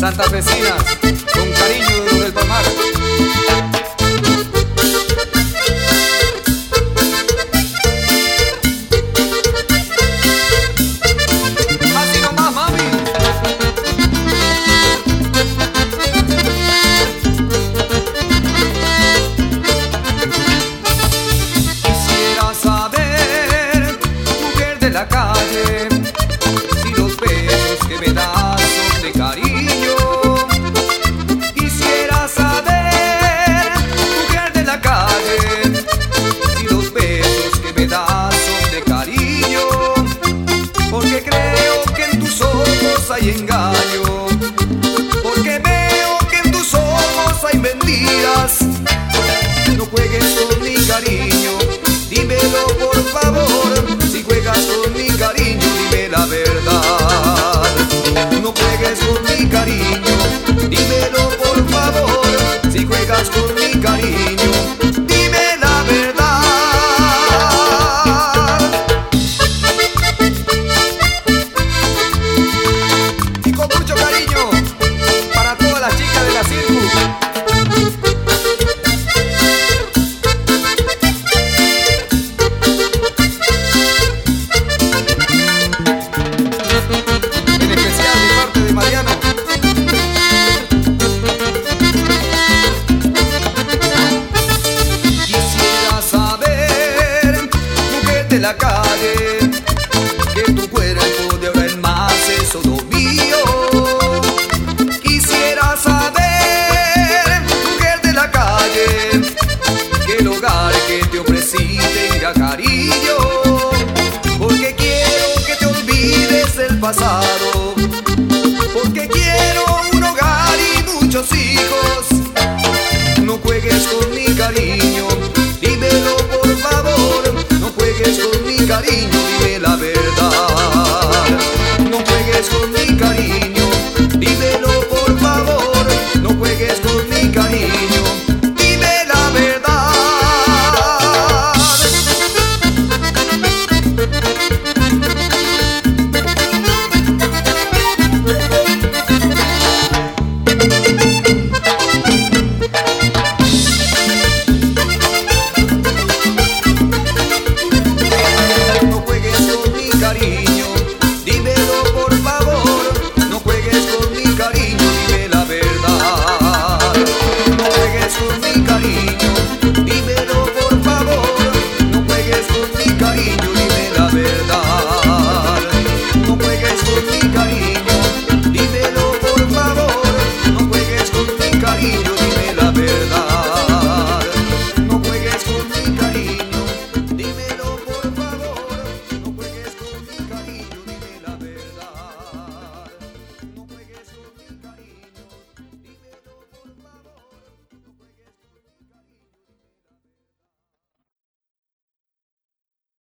santafesinas, con cariño de los del Palmar. Así nomás, mami. Quisiera saber, mujer de la calle, si los besos que me das son de cariño. Quisiera saber, mujer de la calle, si los besos que me das son de cariño. Porque creo que en tus ojos hay engaño, porque veo que en tus ojos hay mentiras. No juegues con mi cariño, dímelo por favor. Si juegas con mi cariño, dime la verdad. No juegues con mi cariño, dímelo por favor. Si juegas con mi cariño, dime la verdad. Y con mucho cariño para todas las chicas de la Circus. De la calle, que tu cuerpo de ahora en más es solo mío. Quisiera saber, mujer de la calle, que el hogar que te ofrecí tenga cariño, porque quiero que te olvides del pasado, porque quiero un hogar y muchos hijos. No juegues con mi cariño, dímelo por favor. No juegues con mi cariño, dime la verdad. No juegues con mi cariño, dímelo por favor. No juegues con mi cariño, dime la verdad. No juegues con mi cariño,